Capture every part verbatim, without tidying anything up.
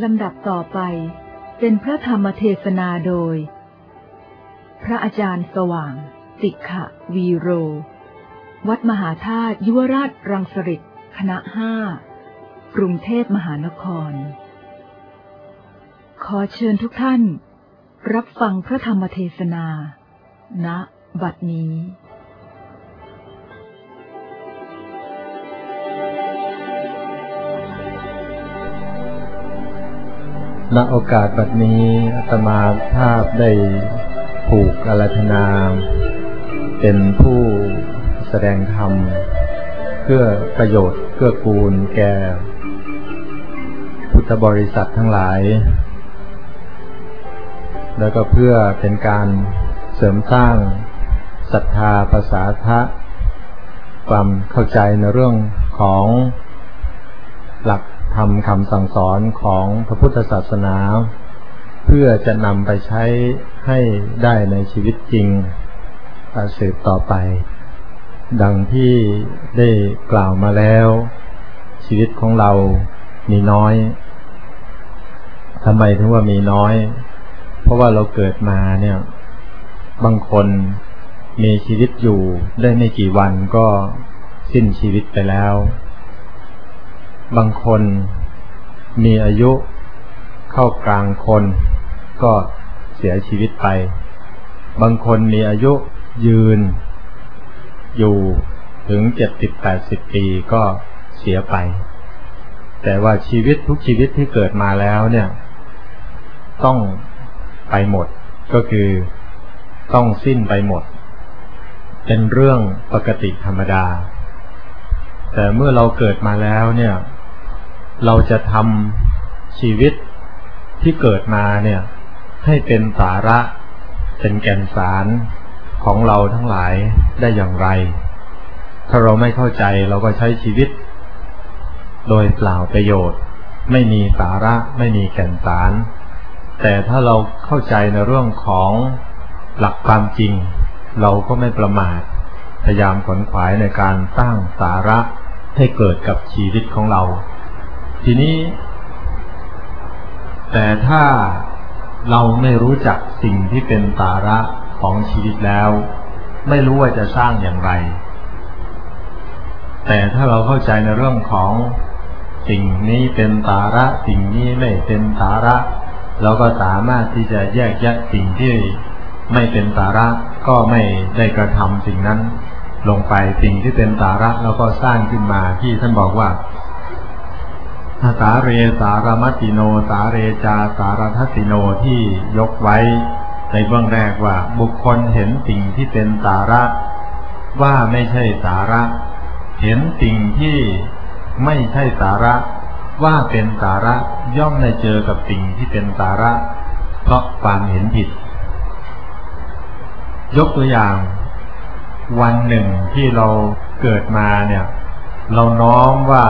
ลำดับต่อไปเป็นพระธรรมเทศนาโดยพระอาจารย์สว่างสิกขวีโรวัดมหาธาตุยุวราชรังสฤษฎ์คณะห้ากรุงเทพมหานครขอเชิญทุกท่านรับฟังพระธรรมเทศนาณบัดนี้ณโอกาสบัดนี้อาตมาภาพได้ผูกอาราธนาเป็นผู้แสดงธรรมเพื่อประโยชน์เกื้อกูลแก่พุทธบริษัททั้งหลายแล้วก็เพื่อเป็นการเสริมสร้างศรัทธาภาษาทะความเข้าใจในเรื่องของหลักธรรมคำสั่งสอนของพระพุทธศาสนาเพื่อจะนำไปใช้ให้ได้ในชีวิตจริงสืบต่อไปดังที่ได้กล่าวมาแล้วชีวิตของเรามีน้อยทำไมถึงว่ามีน้อยเพราะว่าเราเกิดมาเนี่ยบางคนมีชีวิตอยู่ได้ไม่กี่วันก็สิ้นชีวิตไปแล้วบางคนมีอายุเข้ากลางคนก็เสียชีวิตไปบางคนมีอายุยืนอยู่ถึงเจ็ดสิบแปดสิบปีก็เสียไปแต่ว่าชีวิตทุกชีวิตที่เกิดมาแล้วเนี่ยต้องไปหมดก็คือต้องสิ้นไปหมดเป็นเรื่องปกติธรรมดาแต่เมื่อเราเกิดมาแล้วเนี่ยเราจะทำชีวิตที่เกิดมาเนี่ยให้เป็นสาระเป็นแก่นสารของเราทั้งหลายได้อย่างไรถ้าเราไม่เข้าใจเราก็ใช้ชีวิตโดยเปล่าประโยชน์ไม่มีสาระไม่มีแก่นสารแต่ถ้าเราเข้าใจในเรื่องของหลักความจริงเราก็ไม่ประมาทพยายามขวนขวายในการสร้างสาระให้เกิดกับชีวิตของเราทีนี้แต่ถ้าเราไม่รู้จักสิ่งที่เป็นสาระของชีวิตแล้วไม่รู้ว่าจะสร้างอย่างไรแต่ถ้าเราเข้าใจในเรื่องของสิ่งนี้เป็นสาระสิ่งนี้ไม่เป็นสาระเราก็สามารถที่จะแยกแยะสิ่งที่ไม่เป็นสาระก็ไม่ได้กระทำสิ่งนั้นลงไปสิ่งที่เป็นสาระเราก็สร้างขึ้นมาที่ท่านบอกว่าสาเรสารมัตติโนสาเรจาสารทัตติโนที่ยกไว้ในเบื้องแรกว่าบุคคลเห็นสิ่งที่เป็นสาระว่าไม่ใช่สาระเห็นสิ่งที่ไม่ใช่สาระว่าเป็นสาระย่อมได้เจอกับสิ่งที่เป็นสาระเพราะความเห็นผิดยกตัวอย่างวันหนึ่งที่เราเกิดมาเนี่ยเราน้อมว่า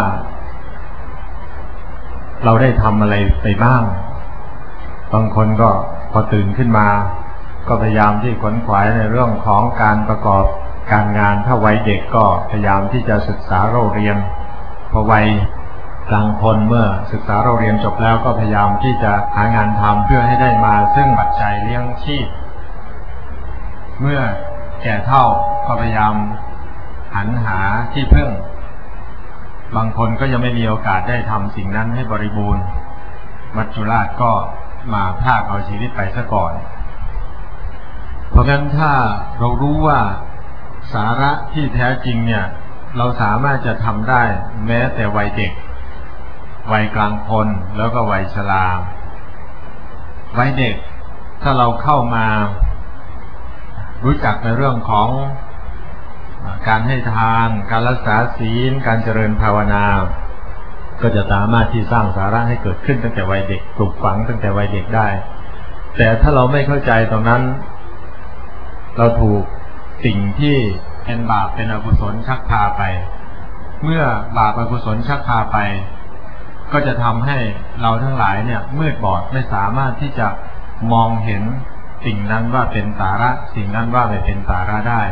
เราได้ทำอะไรไปบ้างบางคนก็พอตื่นขึ้นมาก็พยายามที่ขวนขวายในเรื่องของการประกอบการงานถ้าวัยเด็กก็พยายามที่จะศึกษาเราเรียนพอวัยกลางคนเมื่อศึกษาเราเรียนจบแล้วก็พยายามที่จะหางานทำเพื่อให้ได้มาซึ่งปัจจัยเลี้ยงชีพเมื่อแก่เฒ่าก็พยายามหันหาที่พึ่งบางคนก็ยังไม่มีโอกาสได้ทำสิ่งนั้นให้บริบูรณ์มัจจุราชก็มาพรากเอาชีวิตไปซะก่อนเพราะงั้นถ้าเรารู้ว่าสาระที่แท้จริงเนี่ยเราสามารถจะทำได้แม้แต่วัยเด็กวัยกลางคนแล้วก็วัยชราวัยเด็กถ้าเราเข้ามารู้จักในเรื่องของการให้ทานการรักษาศีลการเจริญภาวนาก็จะสามารถที่สร้างสาระให้เกิดขึ้นตั้งแต่วัยเด็กปลูกฝังตั้งแต่วัยเด็กได้แต่ถ้าเราไม่เข้าใจตรงนั้นเราถูกสิ่งที่เป็นบาปเป็นอกุศลชักพาไปเมื่อบาปอกุศลชักพาไปก็จะทำให้เราทั้งหลายเนี่ยมืดบอดไม่สามารถที่จะมองเห็นสิ่งนั้นว่าเป็นสาระสิ่งนั้นว่าไม่เป็นสาระได้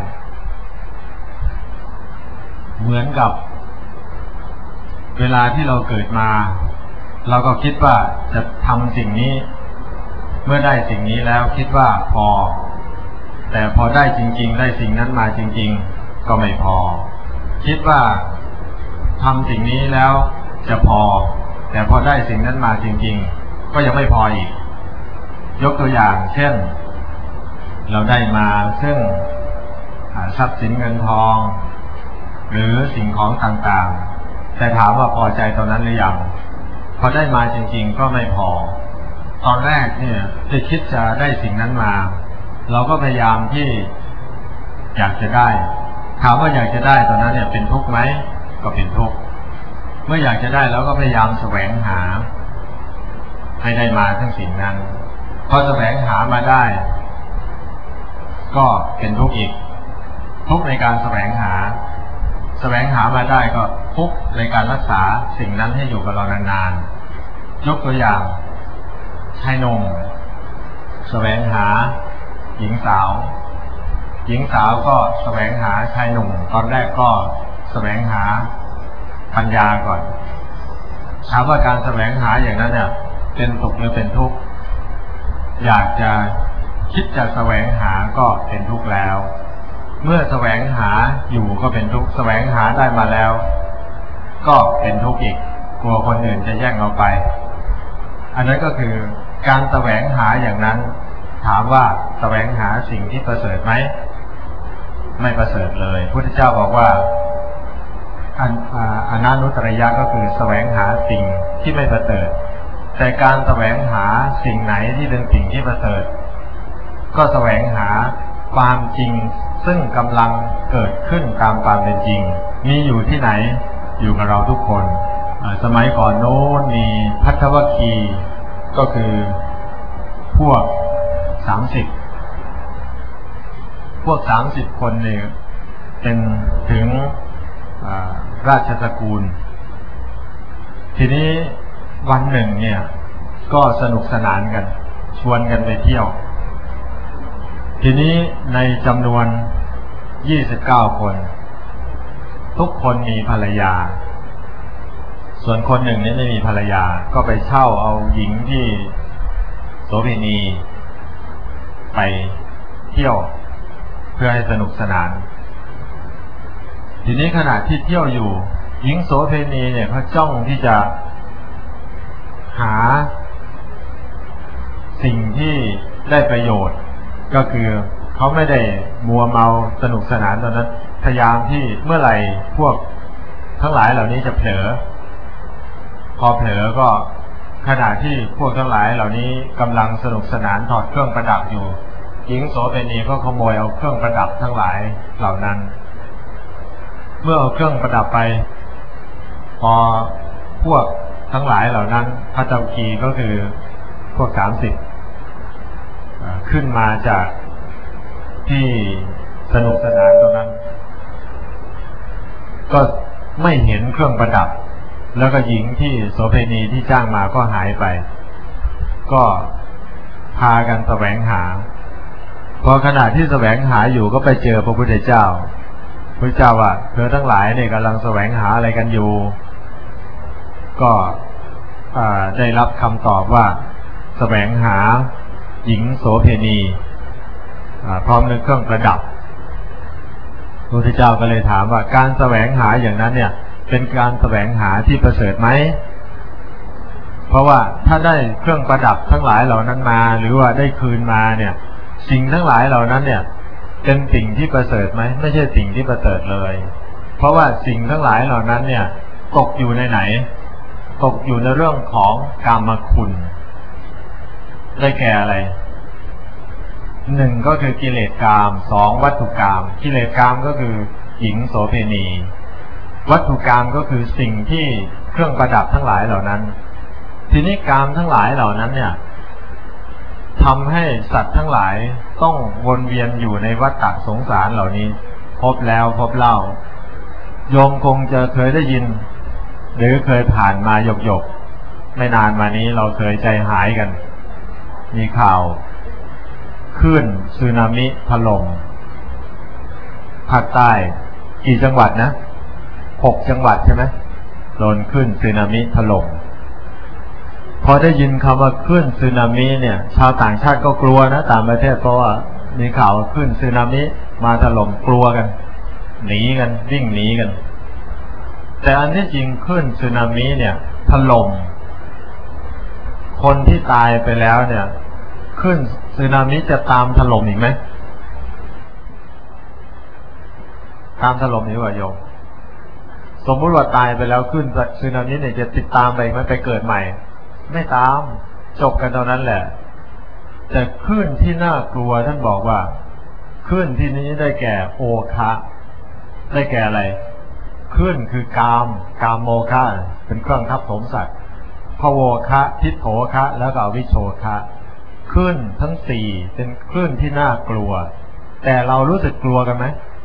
เหมือนกับเวลาที่เราเกิดมาเราก็คิดว่าจะทำสิ่งนี้เมื่อได้สิ่งนี้แล้วคิดว่าพอแต่พอได้จริงๆได้สิ่งนั้นมาจริงๆก็ไม่พอคิดว่าทำสิ่งนี้แล้วจะพอแต่พอได้สิ่งนั้นมาจริงๆก็ยังไม่พออีกยกตัวอย่างเช่นเราได้มาซึ่งทรัพย์สินเงินทองหรือสิ่งของต่างๆแต่ถามว่าพอใจตอนนั้นหรือยังพอได้มาจริงๆก็ไม่พอตอนแรกเนี่ยที่คิดจะได้สิ่งนั้นมาเราก็พยายามที่อยากจะได้ถามว่าอยากจะได้ตอนนั้นเนี่ยเป็นทุกข์ไหมก็เป็นทุกข์เมื่ออยากจะได้แล้วก็พยายามแสวงหาให้ได้มาทั้งสิ่งนั้นพอแสวงหามาได้ก็เป็นทุกข์อีกทุกข์ในการแสวงหาแสวงหามาได้ก็ทุกข์ในการรักษาสิ่งนั้นให้อยู่กับเรานานๆยกตัวอย่างชายหนุ่มแสวงหาหญิงสาวหญิงสาวก็แสวงหาชายหนุ่มตอนแรกก็แสวงหาปัญญาก่อนถามว่าการแสวงหาอย่างนั้นเนี่ยเป็นสุขหรือเป็นทุกข์อยากจะคิดจะแสวงหาก็เป็นทุกข์แล้วเมื่อแสวงหาอยู่ก็เป็นทุกข์แสวงหาได้มาแล้วก็เป็นทุกข์อีกกลัวคนอื่นจะแย่งเราไปอันนั้นก็คือการแสวงหาอย่างนั้นถามว่าแสวงหาสิ่งที่ประเสริฐไหมไม่ประเสริฐเลยพุทธเจ้าบอกว่าอนันตุตริยะก็คือแสวงหาสิ่งที่ไม่ประเสริฐแต่การแสวงหาสิ่งไหนที่เป็นสิ่งที่ประเสริฐก็แสวงหาความจริงซึ่งกำลังเกิดขึ้นตามความเป็นจริงมีอยู่ที่ไหนอยู่กับเราทุกคนสมัยก่อนโน้นมีภัททวคีก็คือพวกสามสิบพวกสามสิบคนเนี่ยเป็นถึงราชสกุลทีนี้วันหนึ่งเนี่ยก็สนุกสนานกันชวนกันไปเที่ยวทีนี้ในจำนวนยี่สิบเก้าคนทุกคนมีภรรยาส่วนคนหนึ่งนี่ไม่มีภรรยาก็ไปเช่าเอาหญิงที่โสเภณีไปเที่ยวเพื่อให้สนุกสนานทีนี้ขณะที่เที่ยวอยู่หญิงโสเภณีเนี่ยเขาจ้องที่จะหาสิ่งที่ได้ประโยชน์ก็คือเขาไม่ได้มัวเมาสนุกสนานตอนนั้นพยายามที่เมื่อไหร่พวกทั้งหลายเหล่านี้จะเผลอพอเผลอก็ขณะที่พวกทั้งหลายเหล่านี้กำลังสนุกสนานถอดเครื่องประดับอยู่หญิงโสเภณีก็ขโมยเอาเครื่องประดับทั้งหลายเหล่านั้นเมื่อเอาเครื่องประดับไปพอพวกทั้งหลายเหล่านั้นภัททวคีก็คือพวกสามสิบขึ้นมาจากที่สนุกสนานตรงนั้นก็ไม่เห็นเครื่องประดับแล้วก็หญิงที่โสเภณีที่จ้างมาก็หายไปก็พากันแสวงหาพอขณะที่แสวงหาอยู่ก็ไปเจอพระพุทธเจ้าพระเจ้าว่าเธอทั้งหลายเนี่ยกำลังแสวงหาอะไรกันอยู่ก็ได้รับคำตอบว่าแสวงหาหญิงโสเภณีพร้อมด้วยเครื่องประดับพระพุทธเจ้าก็เลยถามว่าการแสวงหาอย่างนั้นเนี่ยเป็นการแสวงหาที่ประเสริฐไหมเพราะว่าถ้าได้เครื่องประดับทั้งหลายเหล่านั้นมาหรือว่าได้คืนมาเนี่ยสิ่งทั้งหลายเหล่านั้นเนี่ยเป็นสิ่งที่ประเสริฐไหมไม่ใช่สิ่งที่ประเสริฐเลยเพราะว่าสิ่งทั้งหลายเหล่านั้นเนี่ยตกอยู่ในไหนตกอยู่ในเรื่องของกามคุณได้แก่อะไรหนึ่งก็คือกิเลสกามสองวัตถุกามกิเลสกามก็คือหญิงโสเภณีวัตถุกามก็คือสิ่งที่เครื่องประดับทั้งหลายเหล่านั้นทีนี้กามทั้งหลายเหล่านั้นเนี่ยทำให้สัตว์ทั้งหลายต้องวนเวียนอยู่ในวัฏฏะสงสารเหล่านี้พบแล้วพบเล่าโยมคงจะเคยได้ยินหรือเคยผ่านมาหยกๆไม่นานมานี้เราเคยใจหายกันมีข่าวคลื่นสึนามิถล่มภาคใต้กี่จังหวัดนะหกจังหวัดใช่ไหมโดนคลื่นสึนามิถล่มอได้ยินคำว่าคลื่นสึนามิเนี่ยชาวต่างชาติก็กลัวนะต่างประเทศเพราะว่ามีข่าวคลื่นสึนามิมาถล่มกลัวกันหนีกันวิ่งหนีกันแต่อันที่จริงคลื่นสึนามิเนี่ยถล่มคนที่ตายไปแล้วเนี่ยคลื่นสึนามิจะตามถล่มอีกไหมตามถล่มอีกว่าโยมสมมุติว่าตายไปแล้วคลื่นสึนามิเนี่ยจะติดตามไปไหมไปเกิดใหม่ไม่ตามจบกันเท่านั้นแหละแต่คลื่นที่น่ากลัวท่านบอกว่าคลื่นที่นี้ได้แก่โอคะได้แก่อะไรคลื่นคือกามกามโมคะเป็นเครื่องทับถมสัตว์ภโวคะทิฏโถคะแล้วก็อวิชโชคะคลื่นทั้งสี่เป็นคลื่นที่น่ากลัวแต่เรารู้สึกกลัวกันไหม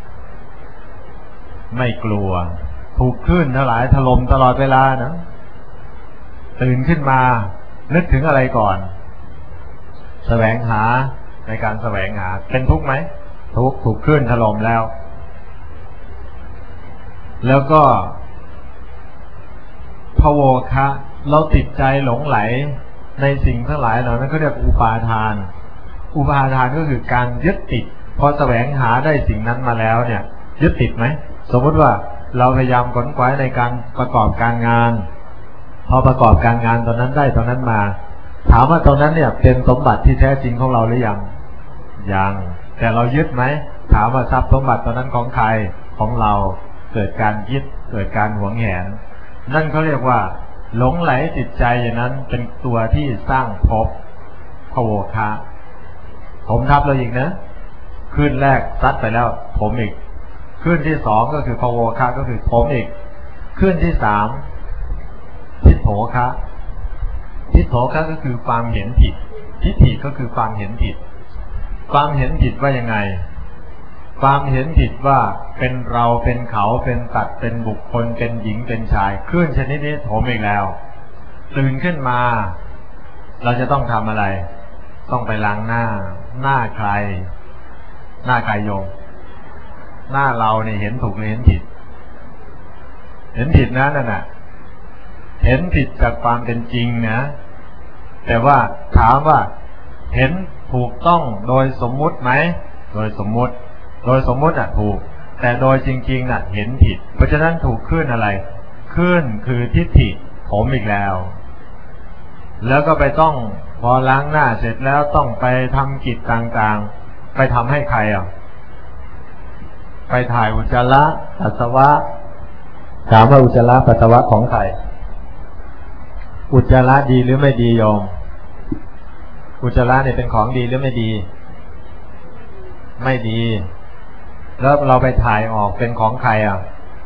ไม่กลัวถูกคลื่นทั้งหลายถล่มตลอดเวลานะตื่นขึ้นมานึกถึงอะไรก่อนแสวงหาในการแสวงหาเป็นทุกข์ไหมทุกข์ถูกคลื่นถล่มแล้วแล้วก็ภโวคะเราติดใจหลงไหลในสิ่งทั้งหลายเหล่านั้นเขาเรียกอุปาทานอุปาทานก็คือการยึดติดพอแสวงหาได้สิ่งนั้นมาแล้วเนี่ยยึดติดไหมสมมติว่าเราพยายามขนขวายในการประกอบการงานพอประกอบการงานตอนนั้นได้ตอนนั้นมาถามว่าตอนนั้นเนี่ยเป็นสมบัติที่แท้จริงของเราหรือยังยังแต่เรายึดไหมถามว่าทรัพย์สมบัติตอนนั้นของใครของเราเกิดการยึดเกิดการหวงแหนนั่นเขาเรียกว่าหลงไหลจิตใจอย่างนั้นเป็นตัวที่สร้างภพภโวคะผมทับเราอีกนะขึ้นแรกซัดไปแล้วผมอีกขึ้นที่สองก็คือภโวคะก็คือผมอีกขึ้นที่สามทิฏโถคะทิฏโถคะก็คือความเห็นผิดทิฏฐิก็คือความเห็นผิดความเห็นผิดว่ายังไงความเห็นผิดว่าเป็นเราเป็นเขาเป็นสัตว์เป็นบุคคลเป็นหญิงเป็นชายคลื่นชนิดนี้โถมอีกแล้วตื่นขึ้นมาเราจะต้องทำอะไรต้องไปล้างหน้าหน้าใครหน้าใครโยมหน้าเราเนี่ยเห็นถูกหรือเห็นผิดเห็นผิดนะนั่นน่ะเห็นผิดจากความเป็นจริงนะแต่ว่าถามว่าเห็นถูกต้องโดยสมมุติไหมโดยสมมุติโดยสมมุติอ่ะถูกแต่โดยจริงๆน่ะเห็นผิดเพราะฉะนั้นถูกขึ้นอะไรขึ้นคือทิฏฐิผมอีกแล้วแล้วก็ไปต้องพอล้างหน้าเสร็จแล้วต้องไปทำกิจต่างๆไปทำให้ใครอ่ะไปถ่ายอุจจาระปัสสาวะถามว่าอุจจาระปัสสาวะของใครอุจจาระดีหรือไม่ดีโยมอุจจาระเนี่ยเป็นของดีหรือไม่ดีไม่ดีแล้วเราไปถ่ายออกเป็นของใครอ่ะ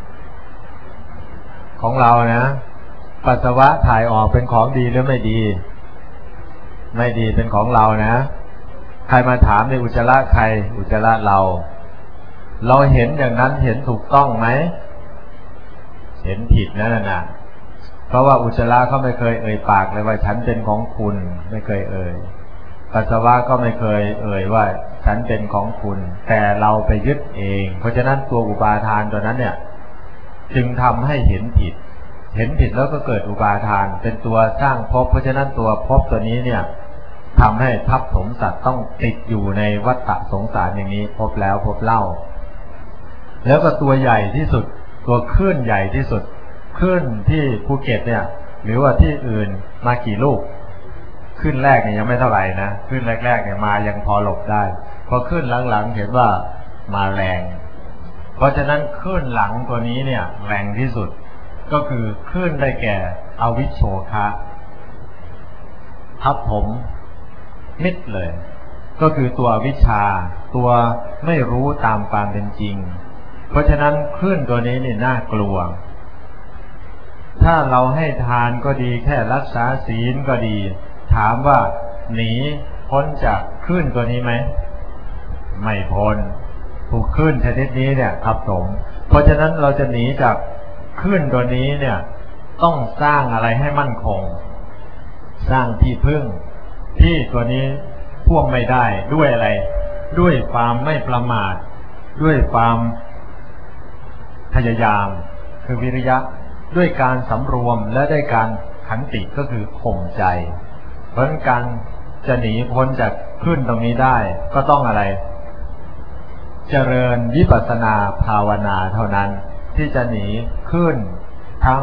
ของเรานะปัสสาวะถ่ายออกเป็นของดีหรือไม่ดีไม่ดีเป็นของเรานะใครมาถามในอุจจาระใครอุจจาระเราเราเห็นอย่างนั้นเห็นถูกต้องไหมเห็นผิดนั่นน่ะเพราะว่าอุจจาระเขาไม่เคยเอ่ยปากเลยว่าฉันเป็นของคุณไม่เคยเอ่ยปัสสาวะก็ไม่เคยเอ่ยว่าฉันเป็นของคุณแต่เราไปยึดเองเพราะฉะนั้นตัวอุปาทานตัวนั้นเนี่ยจึงทำให้เห็นผิดเห็นผิดแล้วก็เกิดอุปาทานเป็นตัวสร้างภพเพราะฉะนั้นตัวภพตัวนี้เนี่ยทำให้ทับถมสัตว์ต้องติดอยู่ในวัฏฏะสงสารอย่างนี้พบแล้วพบเล่าแล้วก็ตัวใหญ่ที่สุดตัวคลื่นใหญ่ที่สุดคลื่นที่ภูเก็ตเนี่ยหรือว่าที่อื่นมากี่ลูกขึ้นแรกเนี่ยยังไม่เท่าไหร่นะขึ้นแรกๆเนี่ยมายังพอหลบได้พอขึ้นหลังๆเห็นว่ามาแรงเพราะฉะนั้นขึ้นหลังตัวนี้เนี่ยแรงที่สุดก็คือขึ้นได้แก่อวิชโชคะทับถมมิดเลยก็คือตัววิชาตัวไม่รู้ตามความเป็นจริงเพราะฉะนั้นขึ้นตัวนี้นี่น่ากลัวถ้าเราให้ทานก็ดีแค่รักษาศีลก็ดีถามว่าหนีพ้นจากคลื่นตัวนี้ไหมไม่พ้นถูกคลื่นชนิดนี้เนี่ยทับถมเพราะฉะนั้นเราจะหนีจากคลื่นตัวนี้เนี่ยต้องสร้างอะไรให้มั่นคงสร้างที่พึ่งที่ตัวนี้พ่วงไม่ได้ด้วยอะไรด้วยความไม่ประมาทด้วยความพยายามคือวิริยะด้วยการสำรวมและได้การขันติก็คือข่มใจเพราะฉะนั้นการจะหนีพ้นจากคลื่นตรงนี้ได้ก็ต้องอะไรเจริญวิปัสสนาภาวนาเท่านั้นที่จะหนีคลื่นทั้ง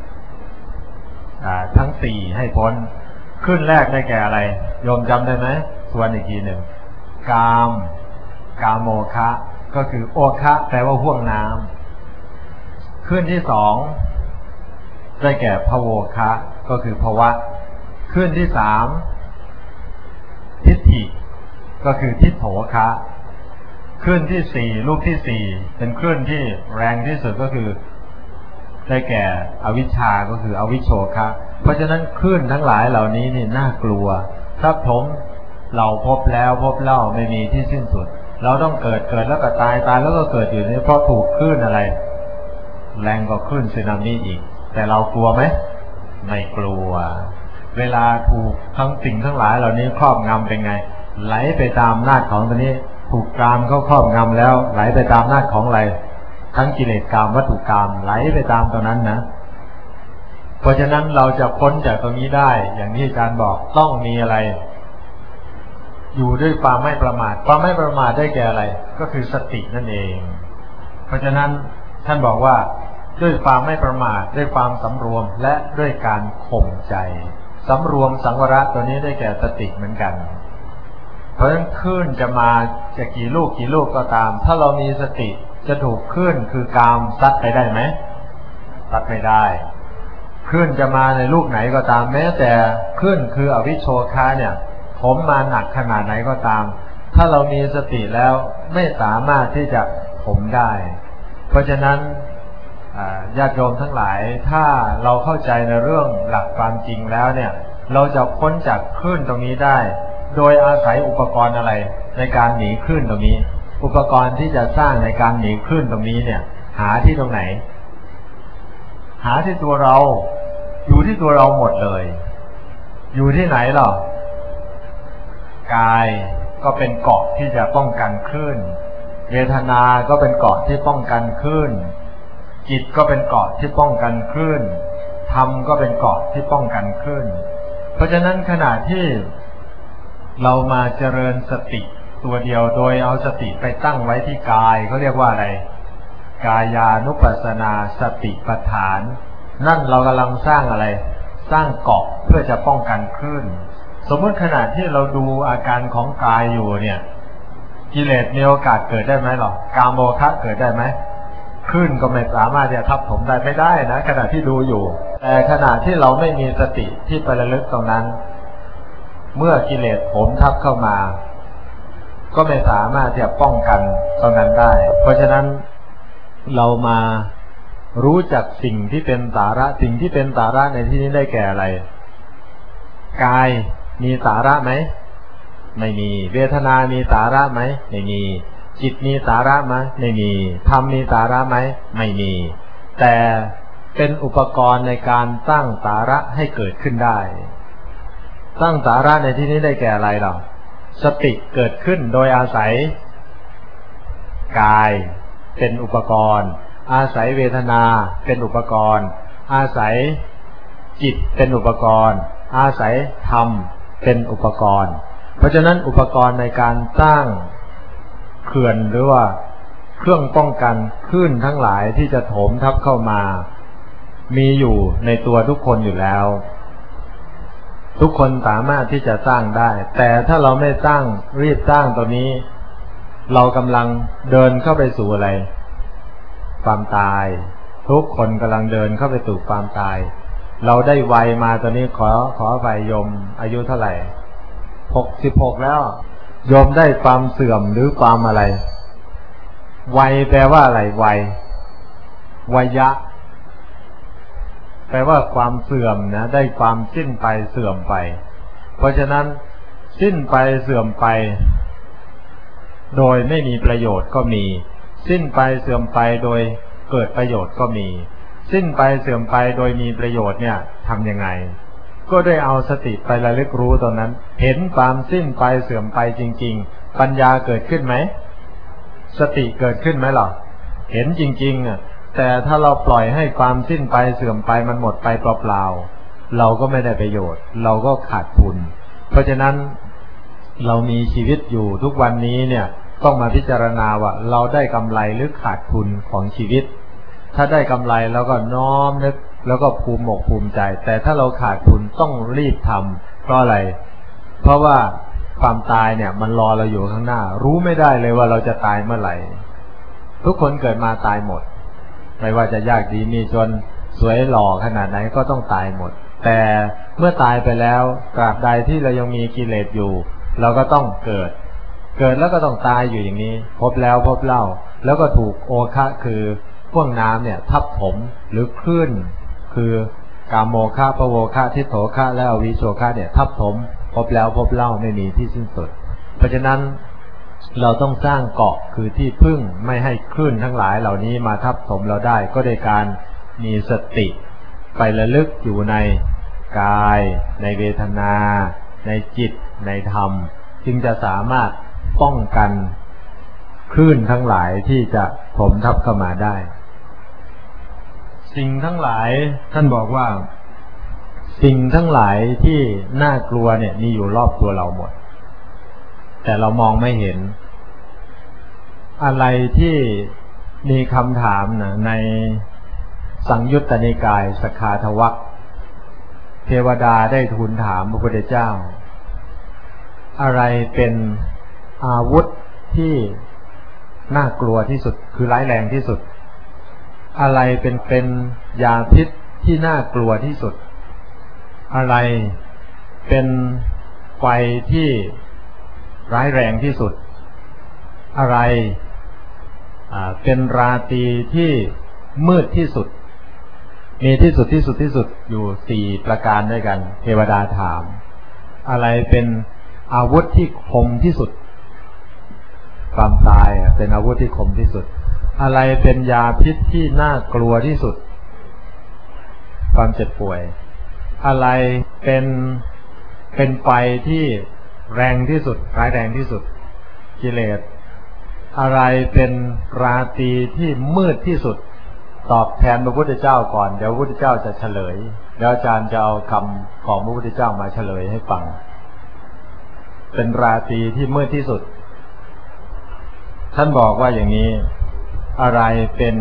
ทั้งสี่ให้พ้นคลื่นแรกได้แก่อะไรโยมจำได้ไหมทวนอีกทีหนึ่งกามกามโมคะก็คือโอคะแปลว่าห่วงน้ำคลื่นที่สองได้แก่ภโวคะก็คือภวะคลื่นที่สามทิฏฐิก็คือทิฏโถคะคลื่นที่สี่ลูกที่สี่เป็นคลื่นที่แรงที่สุดก็คือได้แก่อวิชชาก็คืออวิชโชคะเพราะฉะนั้นคลื่นทั้งหลายเหล่านี้นี่น่ากลัวทับถมเราพบแล้วพบเล่าไม่มีที่สิ้นสุดเราต้องเกิดเกิดแล้วก็ตายตายแล้วก็เกิดอยู่นี่เพราะถูกคลื่นอะไรแรงกว่าคลื่นสึนามิอีกแต่เรากลัวไหมไม่กลัวเวลาถูกทั้งสิ่งทั้งหลายเหล่านี้ครอบงำเป็นไงไหลไปตามอำนาจของตัวนี้ถูกกามเขาครอบงำแล้วไหลไปตามอำนาจของอะไรทั้งกิเลสกามวัตถุกามไหลไปตามตรงนั้นนะเพราะฉะนั้นเราจะพ้นจากตรงนี้ได้อย่างที่อาจารย์บอกต้องมีอะไรอยู่ด้วยความไม่ประมาทความไม่ประมาทได้แก่อะไรก็คือสตินั่นเองเพราะฉะนั้นท่านบอกว่าด้วยความไม่ประมาทด้วยความสำรวมและด้วยการข่มใจสำรวมสังวรตัวนี้ได้แก่สติเหมือนกันเพราะฉะนั้นคลื่นจะมาจะกี่ลูกกี่ลูกก็ตามถ้าเรามีสติจะถูกคลื่นคือกามซัดไปได้ไหมซัดไม่ได้คลื่นจะมาในลูกไหนก็ตามแม้แต่คลื่นคืออวิชโชคะเนี่ยผมมาหนักขนาดไหนก็ตามถ้าเรามีสติแล้วไม่สามารถที่จะข่มได้เพราะฉะนั้นญาติโยมทั้งหลายถ้าเราเข้าใจในเรื่องหลักความจริงแล้วเนี่ยเราจะพ้นจากคลื่นตรงนี้ได้โดยอาศัยอุปกรณ์อะไรในการหนีคลื่นตรงนี้อุปกรณ์ที่จะสร้างในการหนีคลื่นตรงนี้เนี่ยหาที่ตรงไหนหาที่ตัวเราอยู่ที่ตัวเราหมดเลยอยู่ที่ไหนหรอกายก็เป็นเกราะที่จะป้องกันคลื่นเวทนาก็เป็นเกราะที่ป้องกันคลื่นจิตก็เป็นเกราะที่ป้องกันคลื่นธรรมก็เป็นเกราะที่ป้องกันคลื่นเพราะฉะนั้นขณะที่เรามาเจริญสติตัวเดียวโดยเอาสติไปตั้งไว้ที่กายเขาเรียกว่าอะไรกายานุปัสสนาสติปัฏฐานนั่นเรากำลังสร้างอะไรสร้างเกราะเพื่อจะป้องกันคลื่นสมมติขณะที่เราดูอาการของกายอยู่เนี่ยกิเลสมีโอกาสเกิดได้ไหมหรอกามโมคะเกิดได้ไหมคลื่นก็ไม่สามารถจะทับถมได้ไม่ได้นะขณะที่ดูอยู่แต่ขณะที่เราไม่มีสติที่ไประลึกตรงนั้นเมื่อกิเลสโหมทับเข้ามาก็ไม่สามารถจะป้องกันตรงนั้นได้เพราะฉะนั้นเรามารู้จักสิ่งที่เป็นสาระสิ่งที่เป็นสาระในที่นี้ได้แก่อะไรกายมีสาระไหมไม่มีเวทนามีสาระไหมไม่มีจิตมีสาระไหมไม่มีธรรมมีสาระไหมไม่มีแต่เป็นอุปกรณ์ในการสร้างสาระให้เกิดขึ้นได้สร้างสาระในที่นี้ได้แก่อะไรหรอสติเกิดขึ้นโดยอาศัยกายเป็นอุปกรณ์อาศัยเวทนาเป็นอุปกรณ์อาศัยจิตเป็นอุปกรณ์อาศัยธรรมเป็นอุปกรณ์เพราะฉะนั้นอุปกรณ์ในการสร้างเขื่อนหรือว่าเครื่องป้องกันคลื่นทั้งหลายที่จะโถมทับเข้ามามีอยู่ในตัวทุกคนอยู่แล้วทุกคนสามารถที่จะสร้างได้แต่ถ้าเราไม่สร้างรีบสร้างตัวนี้เรากำลังเดินเข้าไปสู่อะไรความตายทุกคนกำลังเดินเข้าไปสู่ความตายเราได้วัยมาตอนนี้ขอขอไปโยมอายุเท่าไหร่หกสิบหกแล้วโยมได้ความเสื่อมหรือความอะไรวัยแปลว่าอะไรวัยวัยะแปลว่าความเสื่อมนะได้ความสิ้นไปเสื่อมไปเพราะฉะนั้นสิ้นไปเสื่อมไปโดยไม่มีประโยชน์ก็มีสิ้นไปเสื่อมไปโดยเกิดประโยชน์ก็มีสิ้นไปเสื่อมไปโดยมีประโยชน์เนี่ยทำยังไงก็ได้เอาสติไประลึกรู้ตรงนั้นเห็นความสิ้นไปเสื่อมไปจริงๆปัญญาเกิดขึ้นไหมสติเกิดขึ้นไหมหรอเห็นจริงๆอ่ะแต่ถ้าเราปล่อยให้ความสิ้นไปเสื่อมไปมันหมดไปเปล่าๆเราก็ไม่ได้ประโยชน์เราก็ขาดทุนเพราะฉะนั้นเรามีชีวิตอยู่ทุกวันนี้เนี่ยต้องมาพิจารณาว่าเราได้กำไรหรือขาดทุนของชีวิตถ้าได้กำไรแล้วก็น้อมนึกแล้วก็ภูมิอกภูมิใจแต่ถ้าเราขาดทุนต้องรีบทำเพราะอะไรเพราะว่าความตายเนี่ยมันรอเราอยู่ข้างหน้ารู้ไม่ได้เลยว่าเราจะตายเมื่อไหร่ทุกคนเกิดมาตายหมดไม่ว่าจะยากดีมีจนสวยหล่อขนาดไหนก็ต้องตายหมดแต่เมื่อตายไปแล้วตราบใดที่เรายังมีกิเลสอยู่เราก็ต้องเกิดเกิดแล้วก็ต้องตายอยู่อย่างนี้พบแล้วพบเล่าแล้วก็ถูกโอคะคือพ่วงน้ำเนี่ยทับถมหรือคลื่นคือกามโมฆะปโวฆะทิฏโถฆะและอวิชโชฆะเนี่ยทับถมพบแล้วพบเล่าไม่มีที่สิ้นสุดเพราะฉะนั้นเราต้องสร้างเกาะคือที่พึ่งไม่ให้คลื่นทั้งหลายเหล่านี้มาทับถมเราได้ก็โดยการมีสติไประลึกอยู่ในกายในเวทนาในจิตในธรรมจึงจะสามารถป้องกันคลื่นทั้งหลายที่จะถมทับเข้ามาได้สิ่งทั้งหลายท่านบอกว่าสิ่งทั้งหลายที่น่ากลัวเนี่ยมีอยู่รอบตัวเราหมดแต่เรามองไม่เห็นอะไรที่มีคำถามนะในสังยุตตนิกายสคาทวัคเทวดาได้ทูลถามพระพุทธเจ้าอะไรเป็นอาวุธที่น่ากลัวที่สุดคือร้ายแรงที่สุดอะไรเป็นเป็นยาพิษที่น่ากลัวที่สุดอะไรเป็นไฟที่ร้ายแรงที่สุดอะไรเป็นราตรีที่มืดที่สุดมีที่สุดที่สุดที่สุดอยู่สี่ประการด้วยกันเทวดาถามอะไรเป็นอาวุธที่คมที่สุดความตายเป็นอาวุธที่คมที่สุดอะไรเป็นยาพิษที่น่ากลัวที่สุดความเจ็บป่วยอะไรเป็นเป็นไฟที่แรงที่สุดร้ายแรงที่สุดกิเลสอะไรเป็นราตรีที่มืดที่สุดตอบแทนพระพุทธเจ้าก่อนเดี๋ยวพระพุทธเจ้าจะเฉลยแล้วอาจารย์จะเอาคำของพระพุทธเจ้ามาเฉลยให้ฟังเป็นราตรีที่มืดที่สุดท่านบอกว่าอย่างนี้อะไรเป็น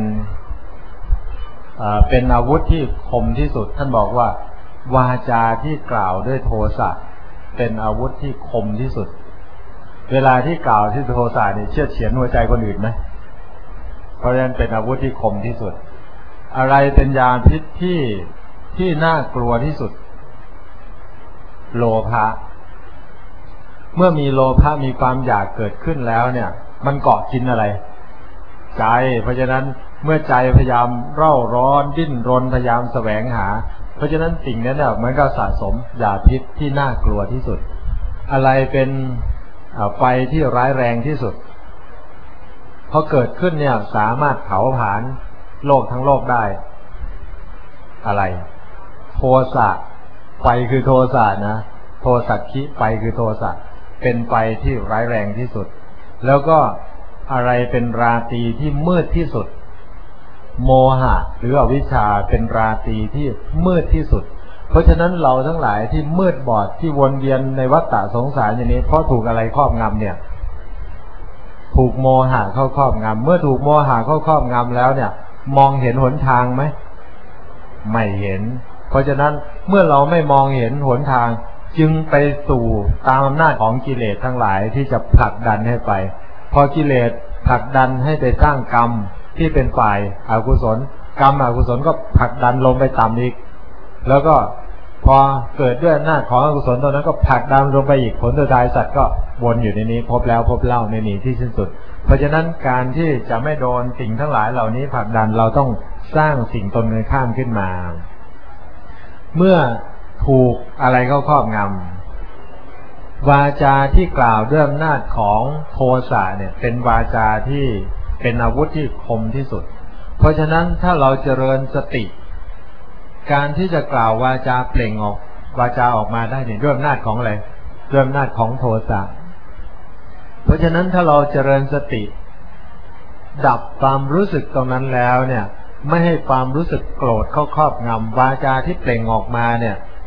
เป็นอาวุธที่คมที่สุดท่านบอกว่าวาจาที่กล่าวด้วยโทสะเป็นอาวุธที่คมที่สุดเวลาที่กล่าวที่โทสะเนี่ยเชือดเฉือนหัวใจคนอื่นไหมเพราะฉะนั้นเป็นอาวุธที่คมที่สุดอะไรเป็นยาพิษที่ที่น่ากลัวที่สุดโลภะเมื่อมีโลภะมีความอยากเกิดขึ้นแล้วเนี่ยมันเกาะกินอะไรใจเพราะฉะนั้นเมื่อใจพยายามเร่าร้อนดิ้นรนพยายามแสวงหาเพราะฉะนั้นสิ่งนั้นเนี่ยมันก็สะสมยาพิษที่น่ากลัวที่สุดอะไรเป็นไฟที่ร้ายแรงที่สุดพอเกิดขึ้นเนี่ยสามารถเผาผลาญโลกทั้งโลกได้อะไรโทสะไฟคือโทสะนะโทสักขิไฟคือโทสะเป็นไฟที่ร้ายแรงที่สุดแล้วก็อะไรเป็นราตรีที่มืดที่สุดโมหะหรืออวิชชาเป็นราตรีที่มืดที่สุดเพราะฉะนั้นเราทั้งหลายที่มืดบอดที่วนเวียนในวัฏฏะสงสารอย่างนี้เพราะถูกอะไรครอบงำเนี่ยถูกโมหะเข้าครอบงำเมื่อถูกโมหะเข้าครอบงำแล้วเนี่ยมองเห็นหนทางไหมไม่เห็นเพราะฉะนั้นเมื่อเราไม่มองเห็นหนทางจึงไปสู่ตามอำนาจของกิเลสทั้งหลายที่จะผลักดันให้ไปพอกิเลสผลักดันให้ไปสร้างกรรมที่เป็นฝ่ายอกุศลกรรมอกุศลก็ผลักดันลงไปต่ำอีกแล้วก็พอเกิดด้วยอำนาจของอกุศลตัวนั้นก็ผลักดันลงไปอีกผลสุดท้ายสัตว์ก็วนอยู่ในนี้พบแล้วพบเล่าไม่มีที่สิ้นสุดเพราะฉะนั้นการที่จะไม่โดนสิ่งทั้งหลายเหล่านี้ผลักดันเราต้องสร้างสิ่งตนข้ามขึ้นมาเมื่อถูกอะไรเข้าครอบงำวาจาที่กล่าวด้วยอำนาจของโทสะเนี่ยเป็นวาจาที่เป็นอาวุธที่คมที่สุดเพราะฉะนั้นถ้าเราเจริญสติการที่จะกล่าววาจาเปล่งออกวาจาออกมาได้เนี่ยด้วยอำนาจของอะไรด้วยอำนาจของโทสะเพราะฉะนั้นถ้าเราเจริญสติดับความรู้สึกตรงนั้นแล้วเนี่ยไม่ให้ความรู้สึกโกรธเข้าครอบงำวาจาที่เปล่งออกมาเนี่ย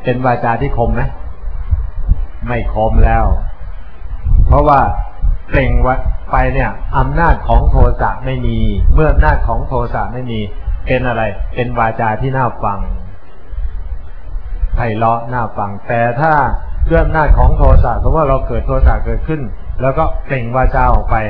เป็นวาจาที่คมไหมไม่คมแล้วเพราะว่าเปล่งวัดไปเนี่ยอำนาจของโทสะไม่มีเมื่ออำนาจของโทสะไม่มีเป็นอะไรเป็นวาจาที่น่าฟังไพเราะน่าฟังแต่ถ้าด้วยอำนาจของโทสะสมมติว่าเราเกิดโทสะเกิดขึ้นแล้วก็เปล่งวาจาออกไป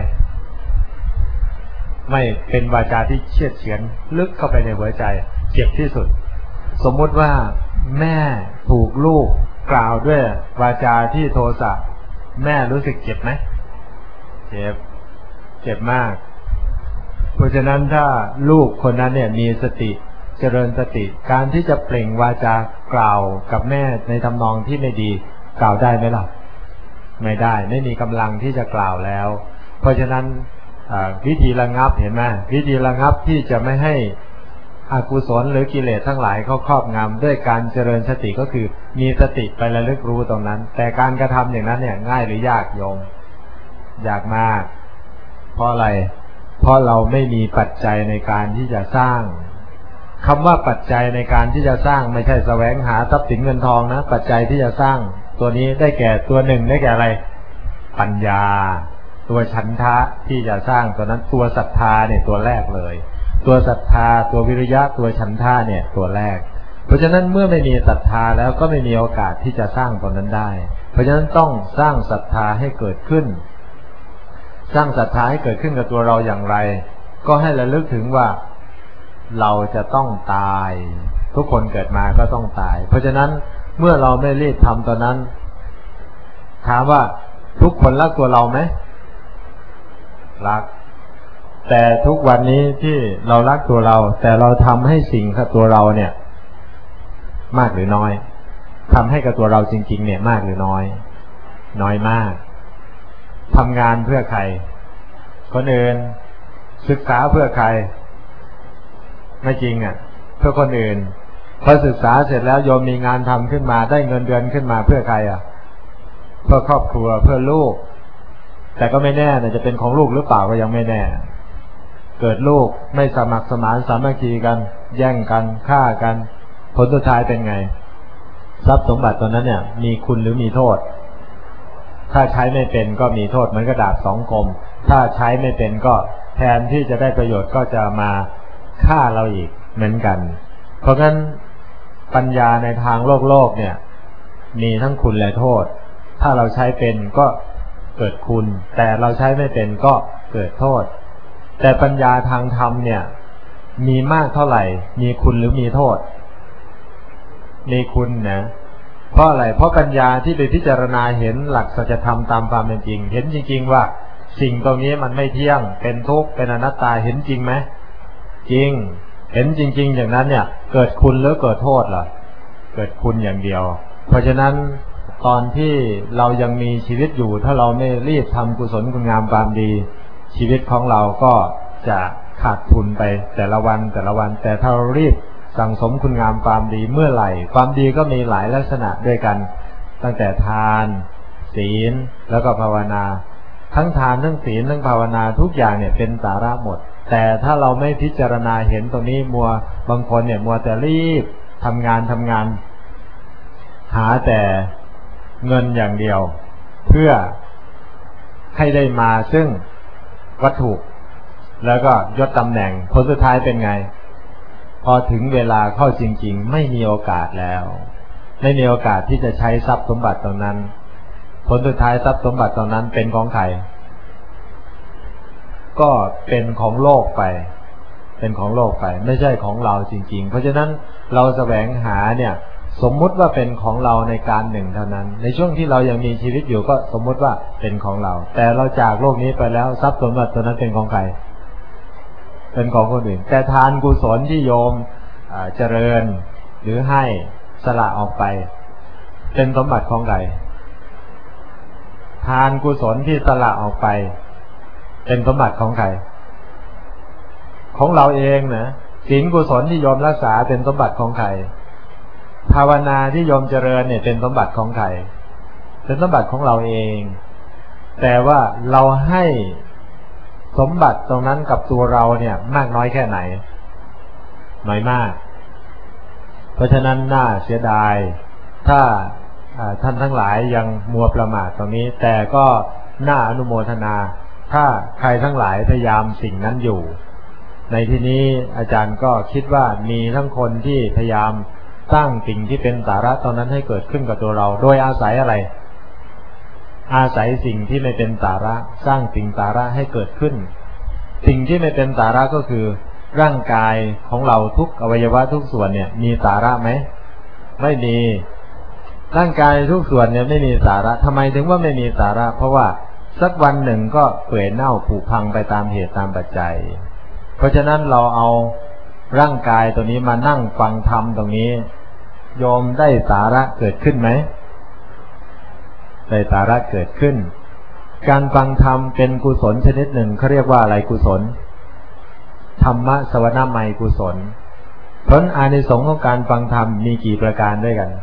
ไม่เป็นวาจาที่เฉียดเฉือนลึกเข้าไปในหัวใจเจ็บที่สุดสมมุติว่าแม่ถูกลูกกล่าวด้วยวาจาที่โทสะแม่รู้สึกเจ็บไหมเจ็บเจ็บมากเพราะฉะนั้นถ้าลูกคนนั้นเนี่ยมีสติเจริญสติการที่จะเปล่งวาจากล่าวกับแม่ในทำนองที่ไม่ดีกล่าวได้ไหมล่ะไม่ได้ไม่มีกำลังที่จะกล่าวแล้วเพราะฉะนั้นวิธีระงับเห็นไหมวิธีระงับที่จะไม่ให้อกุศลหรือกิเลสทั้งหลายเข้าครอบงำด้วยการเจริญสติก็คือมีสติไประลึกรู้ตรงนั้นแต่การกระทำอย่างนั้นเนี่ยง่ายหรือยากโยมยากมากเพราะอะไรเพราะเราไม่มีปัจจัยในการที่จะสร้างคำว่าปัจจัยในการที่จะสร้างไม่ใช่แสวงหาทรัพย์สินเงินทองนะปัจจัยที่จะสร้างตัวนี้ได้แก่ตัวหนึ่งได้แก่อะไรปัญญาตัวฉันทะที่จะสร้างตัวนั้นตัวศรัทธาเนี่ยตัวแรกเลยตัวศรัทธาตัววิริยะตัวฉันทะเนี่ยตัวแรกเพราะฉะนั้นเมื่อไม่มีศรัทธาแล้วก็ไม่มีโอกาสที่จะสร้างตัวนั้นได้เพราะฉะนั้นต้องสร้างศรัทธาให้เกิดขึ้นสร้างศรัทธาให้เกิดขึ้นกับตัวเราอย่างไรก็ให้ระลึกถึงว่าเราจะต้องตายทุกคนเกิดมาก็ต้องตายเพราะฉะนั้นเมื่อเราไม่รีบทำตอนนั้นถามว่าทุกคนรักตัวเราไหมรักแต่ทุกวันนี้ที่เรารักตัวเราแต่เราทำให้สิ่งกับตัวเราเนี่ยมากหรือน้อยทำให้กับตัวเราจริงๆเนี่ยมากหรือน้อยน้อยมากทำงานเพื่อใครคนอื่นศึกษาเพื่อใครไม่จริงอ่ะเพื่อคนอื่นพอศึกษาเสร็จแล้วโยมมีงานทำขึ้นมาได้เงินเดือนขึ้นมาเพื่อใครอ่ะเพื่อครอบครัวเพื่อลูกแต่ก็ไม่แน่นะจะเป็นของลูกหรือเปล่าก็ยังไม่แน่เกิดลูกไม่สมัครสมานสามัคคีกันแย่งกันฆ่ากันผลสุดท้ายเป็นไงทรัพย์สมบัติตัวนั้นเนี่ยมีคุณหรือมีโทษถ้าใช้ไม่เป็นก็มีโทษเหมือนกระดาษสองคมถ้าใช้ไม่เป็นก็แทนที่จะได้ประโยชน์ก็จะมาฆ่าเราอีกเหมือนกันเพราะงั้นปัญญาในทางโลกโลกเนี่ยมีทั้งคุณและโทษถ้าเราใช้เป็นก็เกิดคุณแต่เราใช้ไม่เป็นก็เกิดโทษแต่ปัญญาทางธรรมเนี่ยมีมากเท่าไหร่มีคุณหรือมีโทษมีคุณนะเพราะอะไรเพราะปัญญาที่ไปพิจารณาเห็นหลักสัจธรรมตามความเป็นจริงเห็นจริงๆว่าสิ่งตรงนี้มันไม่เที่ยงเป็นทุกข์เป็นอนัตตาเห็นจริงไหมจริงเห็นจริงๆอย่างนั้นเนี่ยเกิดคุณหรือเกิดโทษล่ะเกิดคุณอย่างเดียวเพราะฉะนั้นตอนที่เรายังมีชีวิตอยู่ถ้าเราไม่รีบทำกุศลคุณงามความดีชีวิตของเราก็จะขาดทุนไปแต่ละวันแต่ละวันแต่ถ้าเรารีบสั่งสมคุณงามความดีเมื่อไหร่ความดีก็มีหลายลักษณะด้วยกันตั้งแต่ทานศีลแล้วก็ภาวนาทั้งทานทั้งศีลทั้งภาวนาทุกอย่างเนี่ยเป็นสาระหมดแต่ถ้าเราไม่พิจารณาเห็นตรงนี้มัวบางคนเนี่ยมัวแต่รีบทำงานทำงานหาแต่เงินอย่างเดียวเพื่อให้ได้มาซึ่งวัตถุแล้วก็ยศตำแหน่งผลสุดท้ายเป็นไงพอถึงเวลาเข้าจริงๆไม่มีโอกาสแล้วไม่มีโอกาสที่จะใช้ทรัพย์สมบัติตรงนั้นผลสุดท้ายทรัพย์สมบัติตรงนั้นเป็นของใครก็เป็นของโลกไปเป็นของโลกไปไม่ใช่ของเราจริงๆเพราะฉะนั้นเราแสวงหาเนี่ยสมมุติว่าเป็นของเราในการหนึ่งเท่านั้นในช่วงที่เรายังมีชีวิตอยู่ก็สมมุติว่าเป็นของเราแต่เราจากโลกนี้ไปแล้วทรัพย์สมบัติตัวนั้นเป็นของใครเป็นของคนอื่นแต่ทานกุศลที่โยมเจริญหรือให้สละออกไปเป็นสมบัติของใครทานกุศลที่สละออกไปเป็นสมบัติของใครของเราเองนะศีลกุศลที่โยมรักษาเป็นสมบัติของใครภาวนาที่โยมเจริญเนี่ยเป็นสมบัติของใครเป็นสมบัติของเราเองแต่ว่าเราให้สมบัติตรงนั้นกับตัวเราเนี่ยมากน้อยแค่ไหนน้อยมากเพราะฉะนั้นน่าเสียดายถ้าท่านทั้งหลายยังมัวประมาทตรงนี้แต่ก็น่าอนุโมทนาถ้าใครทั้งหลายพยายามสิ่งนั้นอยู่ในที่นี้อาจารย์ก็คิดว่ามีทั้งคนที่พยายามสร้างสิ่งที่เป็นสาระตอนนั้นให้เกิดขึ้นกับตัวเราโดยอาศัยอะไรอาศัยสิ่งที่ไม่เป็นสาระสร้างสิ่งสาระให้เกิดขึ้นสิ่งที่ไม่เป็นสาระก็คือร่างกายของเราทุกอวัยวะทุกส่วนเนี่ยมีสาระไหมไม่มีร่างกายทุกส่วนเนี่ยไม่มีสาระทำไมถึงว่าไม่มีสาระเพราะว่าสักวันหนึ่งก็เปื่อยเน่าผุพังไปตามเหตุตามปัจจัยเพราะฉะนั้นเราเอาร่างกายตัวนี้มานั่งฟังธรรมตรงนี้โยมได้สาระเกิดขึ้นไหมได้สาระเกิดขึ้นการฟังธรรมเป็นกุศลชนิดหนึ่งเขาเรียกว่าอะไรกุศลธรรมะสวนามัยกุศลผลอานิสงส์ของการฟังธรรมมีกี่ประการด้วยกัน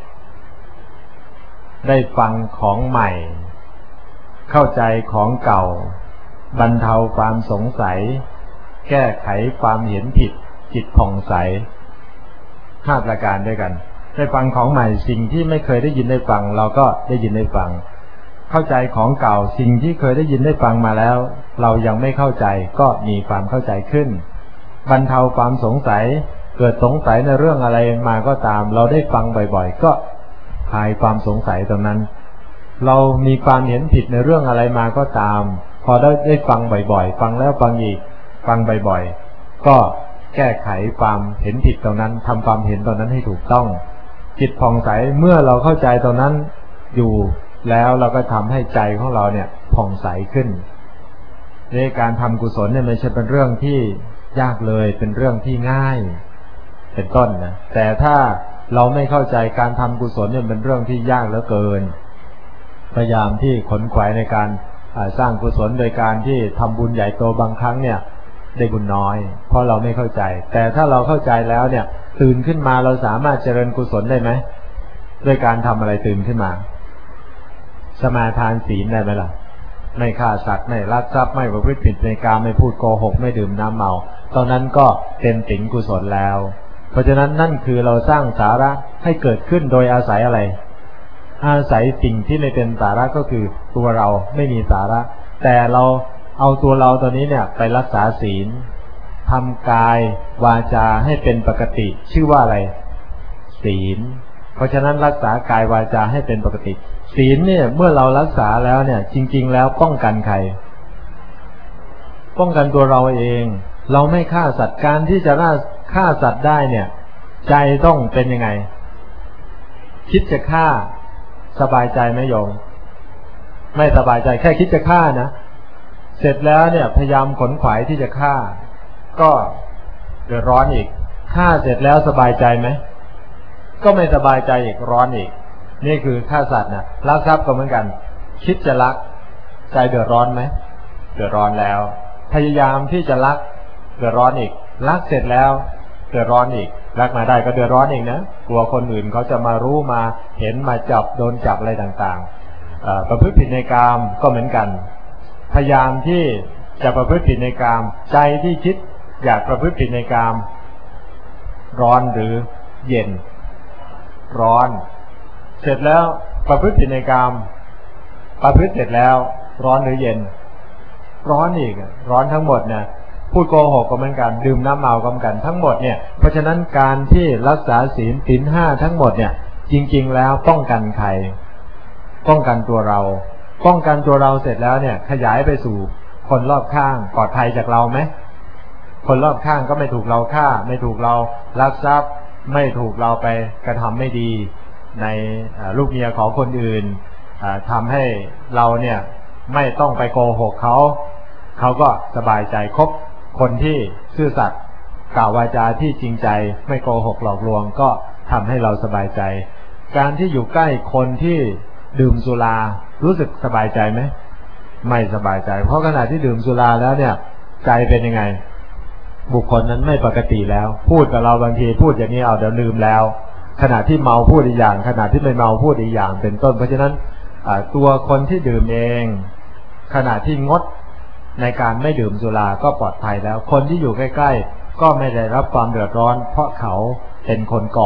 ได้ฟังของใหม่เข้าใจของเก่าบรรเทาความสงสัยแก้ไขความเห็นผิดจิตผ่องใสห้าประการด้วยกันได้ฟังของใหม่สิ่งที่ไม่เคยได้ยินได้ฟังเราก็ได้ยินได้ฟังเข้าใจของเก่าสิ่งที่เคยได้ยินได้ฟังมาแล้วเรายังไม่เข้าใจก็มีความเข้าใจขึ้นบรรเทาความสงสัยเกิดสงสัยในเรื่องอะไรมาก็ตามเราได้ฟังบ่อยๆก็คลายความสงสัยตรงนั้นเรามีความเห็นผิดในเรื่องอะไรมาก็ตามพอได้ได้ฟังบ่อยๆฟังแล้วฟังอีกฟังบ่อยๆก็แก้ไขความเห็นผิดตรงนั้นทำความเห็นตรงนั้นให้ถูกต้องจิตผ่องใสเมื่อเราเข้าใจตรงนั้นอยู่แล้วเราก็ทำให้ใจของเราเนี่ยผ่องใสขึ้นในการทำกุศลเนี่ยไม่ใช่เป็นเรื่องที่ยากเลยเป็นเรื่องที่ง่ายเป็นต้นนะแต่ถ้าเราไม่เข้าใจการทำกุศลเนี่ยเป็นเรื่องที่ยากเหลือเกินพยายามที่ขนขวายในการสร้างกุศลโดยการที่ทำบุญใหญ่โตบางครั้งเนี่ยได้บุญน้อยเพราะเราไม่เข้าใจแต่ถ้าเราเข้าใจแล้วเนี่ยตื่นขึ้นมาเราสามารถเจริญกุศลได้ไหมด้วยการทำอะไรตื่นขึ้นมาสมาทานศีลได้ไหมล่ะไม่ฆ่าสัตว์ไม่ลักทรัพย์ไม่ประพฤติผิดในกามไม่พูดโกหกไม่ดื่มน้ำเมาตอนนั้นก็เป็นสิงกุศลแล้วเพราะฉะนั้นนั่นคือเราสร้างสาระให้เกิดขึ้นโดยอาศัยอะไรอาศัยสิ่งที่ไม่เป็นสาระก็คือตัวเราไม่มีสาระแต่เราเอาตัวเราตัวนี้เนี่ยไปรักษาศีลทำกายวาจาให้เป็นปกติชื่อว่าอะไรศีลเพราะฉะนั้นรักษากายวาจาให้เป็นปกติศีลเนี่ยเมื่อเรารักษาแล้วเนี่ยจริงๆแล้วป้องกันใครป้องกันตัวเราเองเราไม่ฆ่าสัตว์การที่จะฆ่าสัตว์ได้เนี่ยใจต้องเป็นยังไงคิดจะฆ่าสบายใจไหมโยมไม่สบายใจแค่คิดจะฆ่านะเสร็จแล้วเนี่ยพยายามขนขวายที่จะฆ่าก็เดือดร้อนอีกฆ่าเสร็จแล้วสบายใจไหมก็ไม่สบายใจอีกร้อนอีกนี่คือฆ่าสัตว์นะลักทรัพย์ก็เหมือนกันคิดจะลักใจเดือดร้อนไหมเดือดร้อนแล้วพยายามที่จะลักเดือดร้อนอีกลักเสร็จแล้วเดือดร้อนอีกลักมาได้ก็เดือดร้อนอีกนะกลัวคนอื่นเขาจะมารู้มาเห็นมาจับโดนจับอะไรต่างๆประพฤติผิดในกามก็เหมือนกันพยายามที่จะประพฤติผิดในกามใจที่คิดอยากประพฤติผิดในกามร้อนหรือเย็นร้อนเสร็จแล้วประพฤติผิดในกามประพฤติเสร็จแล้วร้อนหรือเย็นร้อนอีกร้อนทั้งหมดเนี่ยพูดโกหกก็เหมือนกันดื่มน้ำเมาก็เหมือนกันทั้งหมดเนี่ยเพราะฉะนั้นการที่รักษาศีลศีลห้าทั้งหมดเนี่ยจริงๆแล้วป้องกันใครป้องกันตัวเราป้องกันตัวเราเสร็จแล้วเนี่ยขยายไปสู่คนรอบข้างปลอดภัยจากเราไหมคนรอบข้างก็ไม่ถูกเราฆ่าไม่ถูกเราลักทรัพย์ไม่ถูกเราไปกระทำไม่ดีในลูกเมียของคนอื่นทำให้เราเนี่ยไม่ต้องไปโกหกเขาเขาก็สบายใจคบคนที่ซื่อสัตย์กล่าววาจาที่จริงใจไม่โกหกหลอกลวงก็ทำให้เราสบายใจการที่อยู่ใกล้คนที่ดื่มสุรารู้สึกสบายใจไหมไม่สบายใจเพราะขณะที่ดื่มสุราแล้วเนี่ยใจเป็นยังไงบุคคลนั้นไม่ปกติแล้วพูดกับเราบางทีพูดอย่างนี้เอาเดี๋ยวลืมแล้วขณะที่เมาพูดอีกอย่างขณะที่ไม่เมาพูดอีกอย่างเป็นต้นเพราะฉะนั้นตัวคนที่ดื่มเองขณะที่งดในการไม่ดื่มสุราก็ปลอดภัยแล้วคนที่อยู่ใกล้ๆก็ไม่ได้รับความเดือดร้อนเพราะเขาเป็นคนก่อ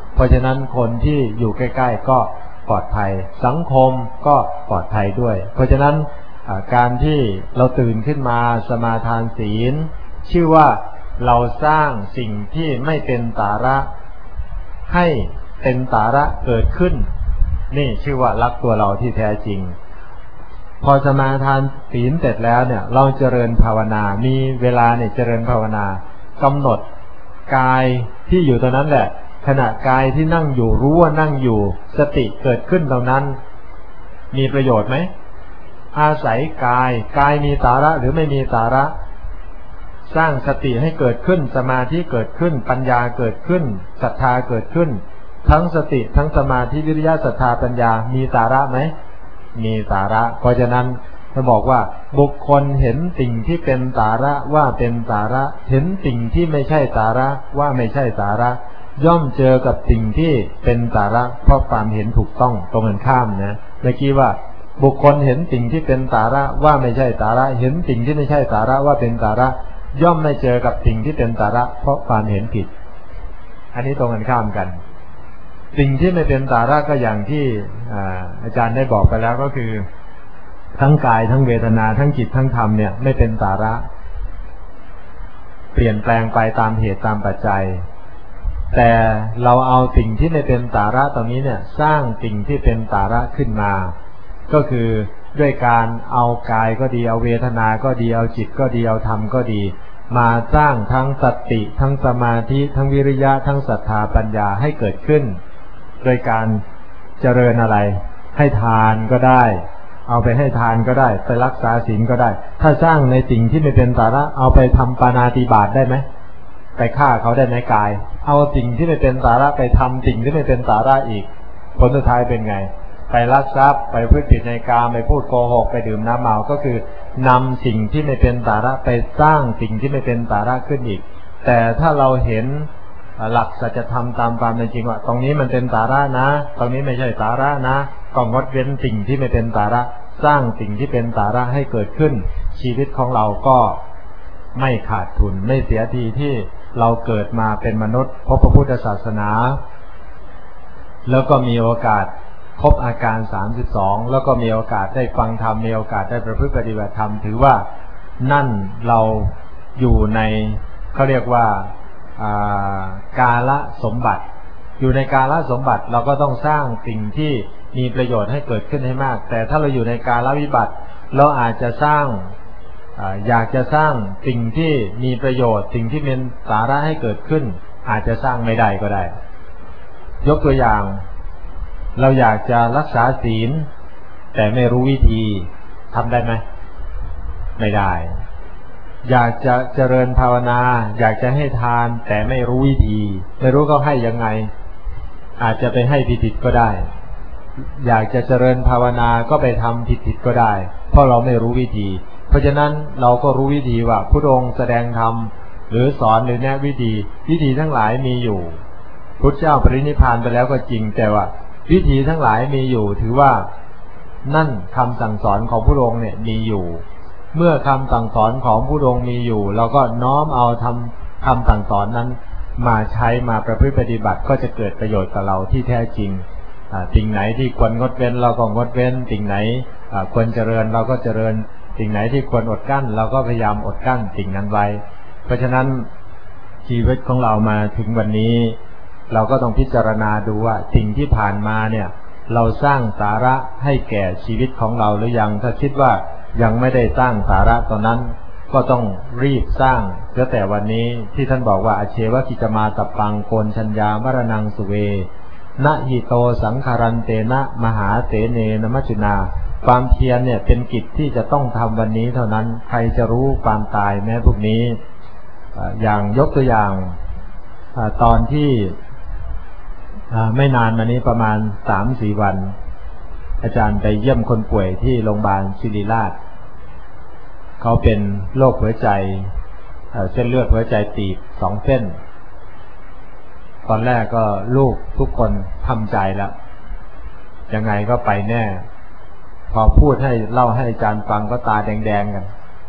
เพราะฉะนั้นคนที่อยู่ใกล้ๆก็ปลอดภัยสังคมก็ปลอดภัยด้วยเพราะฉะนั้นการที่เราตื่นขึ้นมาสมาทานศีลชื่อว่าเราสร้างสิ่งที่ไม่เป็นสาระให้เป็นสาระเกิดขึ้นนี่ชื่อว่ารักตัวเราที่แท้จริงพอสมาทานศีลเสร็จแล้วเนี่ยเราเจริญภาวนามีเวลาเนี่ยเจริญภาวนากำหนดกายที่อยู่ตรงนั้นแหละขณะกายที่นั่งอยู่รู้ว่านั่งอยู่สติเกิดขึ้นตรงนั้นมีประโยชน์ไหมอาศัยกายกายมีสาระหรือไม่มีสาระสร้างสติให้เกิดขึ้นสมาธิเกิดขึ้นปัญญาเกิดขึ้นศรัทธาเกิดขึ้นทั้งสติทั้งสมาธิวิริยะศรัทธาปัญญามีสาระไหมมีสาระเพราะฉะนั้นเขาบอกว่าบุคคลเห็นสิ่งที่เป็นสาระว่าเป็นสาระเห็นสิ่งที่ไม่ใช่สาระว่าไม่ใช่สาระย่อมเจอกับสิ่งที่เป็นสาระเพราะความเห็นถูกต้องตรงกันข้ามนะเมื่อกี้ว่าบุคคลเห็นสิ่งที่เป็นสาระว่าไม่ใช่สาระเห็นสิ่งที่ไม่ใช่สาระว่าเป็นสาระย่อมไม่เจอกับสิ่งที่เป็นสาระเพราะความเห็นผิดอันนี้ตรงกันข้ามกันสิ่งที่ไม่เป็นสาระก็อย่างที่อาจารย์ได้บอกไปแล้วก็คือทั้งกายทั้งเวทนาทั้งจิตทั้งธรรมเนี่ยไม่เป็นสาระเปลี่ยนแปลงไปตามเหตุตามปัจจัยแต่เราเอาสิ่งที่ไม่เป็นสาระตรงนี้เนี่ยสร้างสิ่งที่เป็นสาระขึ้นมาก็คือด้วยการเอากายก็ดีเอาเวทนาก็ดีเอาจิตก็ดีเอาธรรมก็ดีมาสร้างทั้งสติทั้งสมาธิทั้งวิริยะทั้งศรัทธาปัญญาให้เกิดขึ้นโดยการเจริญอะไรให้ทานก็ได้เอาไปให้ทานก็ได้ไปรักษาศีลก็ได้ถ้าสร้างในสิ่งที่ไม่เป็นสาระเอาไปทำปาณาติบาตได้ไหมไปฆ่าเขาได้ไหมกายเอาสิ่งที่ไม่เป็นสาระไปทำสิ่งที่ไม่เป็นสาระอีกผลสุดท้ายเป็นไงไปลักทรัพย์ไปพูดผิดในกามไปพูดโกหกไปดื่มน้ำเมาก็คือนำสิ่งที่ไม่เป็นสาระไปสร้างสิ่งที่ไม่เป็นสาระขึ้นอีกแต่ถ้าเราเห็นหลักสัจธรรมตามความเป็นจริงว่าตรงนี้มันเป็นสาระนะตรงนี้ไม่ใช่สาระนะก็งดเว้นสิ่งที่ไม่เป็นสาระสร้างสิ่งที่เป็นสาระให้เกิดขึ้นชีวิตของเราก็ไม่ขาดทุนไม่เสียทีที่เราเกิดมาเป็นมนุษย์พบพระพุทธศาสนาแล้วก็มีโอกาสครบอาการสามสิบสองแล้วก็มีโอกาสได้ฟังธรรมมีโอกาสได้ประพฤติปฏิบัติธรรมถือว่านั่นเราอยู่ในเขาเรียกว่ากาลสมบัติอยู่ในกาลสมบัติเราก็ต้องสร้างสิ่งที่มีประโยชน์ให้เกิดขึ้นให้มากแต่ถ้าเราอยู่ในกาลวิบัติเราอาจจะสร้างอยากจะสร้างสิ่งที่มีประโยชน์สิ่งที่เป็นสาระให้เกิดขึ้นอาจจะสร้างไม่ได้ก็ได้ยกตัวอย่างเราอยากจะรักษาศีลแต่ไม่รู้วิธีทำได้ไหมไม่ได้อยากจะเจริญภาวนาอยากจะให้ทานแต่ไม่รู้วิธีไม่รู้เขาให้ยังไงอาจจะไปให้ผิดๆก็ได้อยากจะเจริญภาวนาก็ไปทำผิดๆก็ได้เพราะเราไม่รู้วิธีเพราะฉะนั้นเราก็รู้วิธีว่าพุทธองค์แสดงธรรมหรือสอนหรือแนะวิธีวิธีทั้งหลายมีอยู่พุทธเจ้าปรินิพพานไปแล้วก็จริงแต่ว่าวิธีทั้งหลายมีอยู่ถือว่านั่นคำสั่งสอนของพุทธองค์เนี่ยมีอยู่เมื่อคำสั่งสอนของพุทธองค์มีอยู่เราก็น้อมเอาทำคำสั่งสอนนั้นมาใช้มาประพฤติปฏิบัติก็จะเกิดประโยชน์กับเราที่แท้จริงสิ่งไหนที่ควรงดเว้นเราก็งดเว้นสิ่งไหนควรเจริญเราก็เจริญสิ่งไหนที่ควรอดกั้นเราก็พยายามอดกั้นสิ่งนั้นไว้เพราะฉะนั้นชีวิตของเรามาถึงวันนี้เราก็ต้องพิจารณาดูว่าสิ่งที่ผ่านมาเนี่ยเราสร้างสาระให้แก่ชีวิตของเราหรือยังถ้าคิดว่ายังไม่ได้สร้างสาระตอนนั้นก็ต้องรีบสร้างเสียแต่วันนี้ที่ท่านบอกว่าอเชวกิจมาตัปปังโกนชัญญามรณังสุเวนะหิโตสังคารันเตนะมหาเสเนนมัจจุนาความเพียรเนี่ยเป็นกิจที่จะต้องทำวันนี้เท่านั้นใครจะรู้ความตายแม้พวกนี้อย่างยกตัวอย่างตอนที่ไม่นานมานี้ประมาณ สามถึงสี่ วันอาจารย์ไปเยี่ยมคนป่วยที่โรงพยาบาลศิริราชเขาเป็นโรคหัวใจเส้นเลือดหัวใจตีบสองเส้นตอนแรกก็ลูกทุกคนทำใจแล้วยังไงก็ไปแน่พอพูดให้เล่าให้อาจารย์ฟังก็ตาแดงๆกัน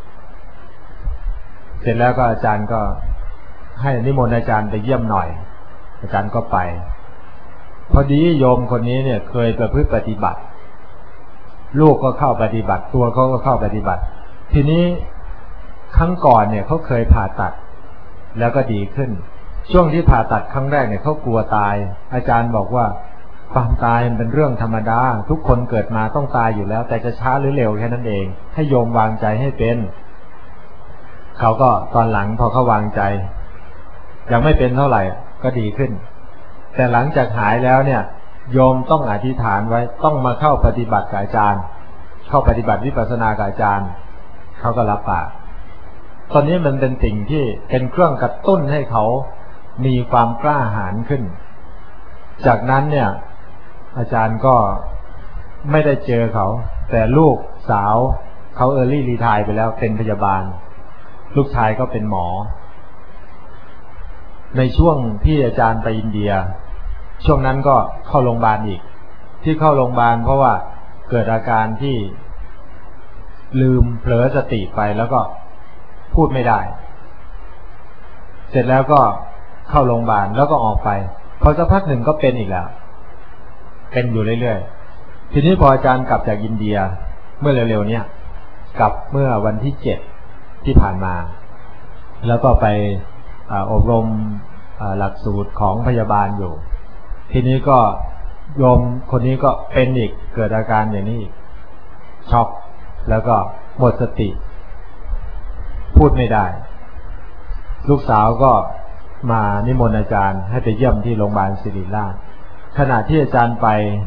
เสร็จแล้วก็อาจารย์ก็ให้นิมนต์อาจารย์ไปเยี่ยมหน่อยอาจารย์ก็ไปพอดีโยมคนนี้เนี่ยเคยประพฤติปฏิบัติลูกก็เข้าปฏิบัติตัวเขาก็เข้าปฏิบัติทีนี้ครั้งก่อนเนี่ยเขาเคยผ่าตัดแล้วก็ดีขึ้นช่วงที่ผ่าตัดครั้งแรกเนี่ยเขากลัวตายอาจารย์บอกว่าความตายมันเป็นเรื่องธรรมดาทุกคนเกิดมาต้องตายอยู่แล้วแต่จะช้าหรือเร็วแค่นั้นเองให้โยมวางใจให้เป็นเขาก็ตอนหลังพอเขาวางใจยังไม่เป็นเท่าไหร่ก็ดีขึ้นแต่หลังจากหายแล้วเนี่ยโยมต้องอธิษฐานไว้ต้องมาเข้าปฏิบัติกับอาจารย์เข้าปฏิบัติวิปัสสนากับอาจารย์เขาก็รับปากตอนนี้มันเป็นสิ่งที่เป็นเครื่องกระตุ้นให้เขามีความกล้าหาญขึ้นจากนั้นเนี่ยอาจารย์ก็ไม่ได้เจอเขาแต่ลูกสาวเขาเออร์ลี่รีไทร์ไปแล้วเป็นพยาบาลลูกชายก็เป็นหมอในช่วงที่อาจารย์ไปอินเดียช่วงนั้นก็เข้าโรงพยาบาลอีกที่เข้าโรงพยาบาลเพราะว่าเกิดอาการที่ลืมเผลอสติไปแล้วก็พูดไม่ได้เสร็จแล้วก็เข้าโรงพยาบาลแล้วก็ออกไปพอสักพักหนึ่งก็เป็นอีกแล้วเป็นอยู่เรื่อยๆทีนี้พออาจารย์กลับจากอินเดียเมื่อเร็วๆเนี้ยกลับเมื่อวันที่เจ็ดที่ผ่านมาแล้วก็ไปอบรมหลักสูตรของพยาบาลอยู่ทีนี้ก็โยมคนนี้ก็เป็นอีกเกิดอาการอย่างนี้ช็อกแล้วก็หมดสติพูดไม่ได้ลูกสาวก็มานิมนต์อาจารย์ให้ไปเยี่ยมที่โรงพยาบาลศิริราชขณะที่อาจารย์ไป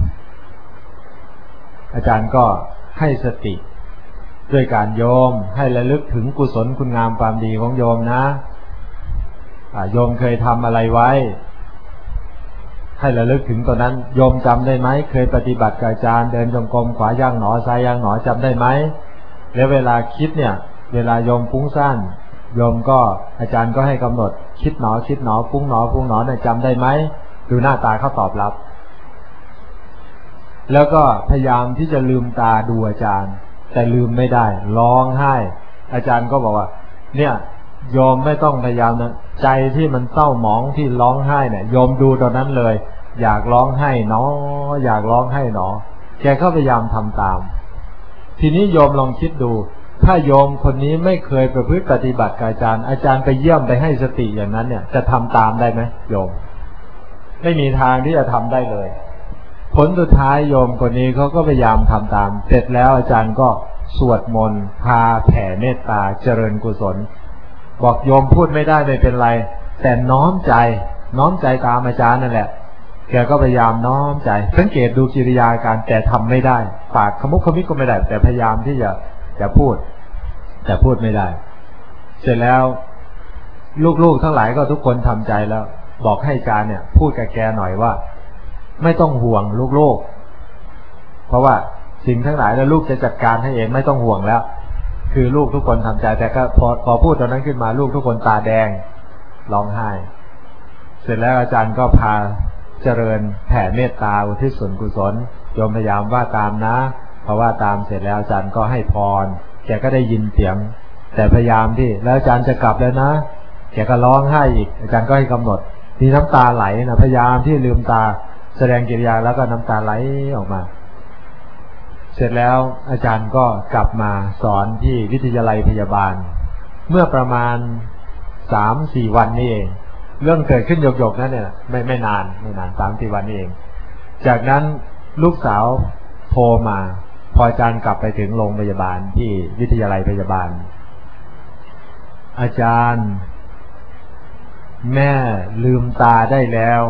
อาจารย์ก็ให้สติด้วยการโยมให้ระลึกถึงกุศลคุณงามความดีของโยมนะโยมเคยทำอะไรไว้ให้ระลึกถึงตอนนั้นโยมจำได้ไหมเคยปฏิบัติกับอาจารย์เดินจงกรมขวาย่างหนอซ้ายย่างหนอจำได้ไหมแล้วเวลาคิดเนี่ยเวลาโยมฟุ้งซ่านโยมก็อาจารย์ก็ให้กำหนดคิดหนอคิดหนอฟุ้งหนอฟุ้งหนอเนี่ยจำได้ไหมดูหน้าตาเขาตอบรับแล้วก็พยายามที่จะลืมตาดูอาจารย์แต่ลืมไม่ได้ร้องไห้อาจารย์ก็บอกว่าเนี่ยโยมไม่ต้องพยายามนะใจที่มันเศร้าหมองที่ร้องไห้เนี่ยโยมดูตอนนั้นเลยอยากร้องไห้เนาะอยากร้องไห้เนาะแกก็พยายามทำตามทีนี้โยมลองคิดดูถ้าโยมคนนี้ไม่เคยประพฤติปฏิบัติกับอาจารย์อาจารย์ไปเยี่ยมไปให้สติอย่างนั้นเนี่ยจะทำตามได้ไหมโยมไม่มีทางที่จะทำได้เลยผลสุดท้ายโยมคนนี้เขาก็พยายามทำตามเสร็จแล้วอาจารย์ก็สวดมนต์พาแผ่เมตตาเจริญกุศลบอกโยมพูดไม่ได้ไม่เป็นไรแต่น้อมใจน้อมใจตามอาจารย์นั่นแหละแกก็พยายามน้อมใจสังเกตดูกิริยาการแต่ทำไม่ได้ปากขมุกขมิบก็ไม่ได้แต่พยายามที่จะจะพูดแต่พูดไม่ได้เสร็จแล้วลูกๆทั้งหลายก็ทุกคนทำใจแล้วบอกให้อาจารย์เนี่ยพูดกับแกหน่อยว่าไม่ต้องห่วงลูกๆเพราะว่าสิ่งทั้งหลายแล้วลูกจะจัดการให้เองไม่ต้องห่วงแล้วคือลูกทุกคนทำใจแต่ก็พอพอพูดตอนนั้นขึ้นมาลูกทุกคนตาแดงร้องไห้เสร็จแล้วอาจารย์ก็พาเจริญแผ่เมตตาอุทิศส่วนกุศลโยมพยายามว่าตามนะเพราะว่าตามเสร็จแล้วอาจารย์ก็ให้พรแกก็ได้ยินเสียงแต่พยายามที่แล้วอาจารย์จะกลับแล้วนะแกก็ร้องไห้อีกอาจารย์ก็ให้กำหนดมีน้ำตาไหลนะพยายามที่ลืมตาแสดงกิริยาแล้วก็น้ำตาไหลออกมาเสร็จแล้วอาจารย์ก็กลับมาสอนที่วิทยาลัยพยาบาลเมื่อประมาณสามสี่วันนี้เองเรื่องเกิดขึ้นหยกๆนั่นเนี่ยไม่ไม่นานไม่นานสามสี่วันนี้เองจากนั้นลูกสาวโทรมาพออาจารย์กลับไปถึงโรงพยาบาลที่วิทยาลัยพยาบาลอาจารย์แม่ลืมตาได้แล้ว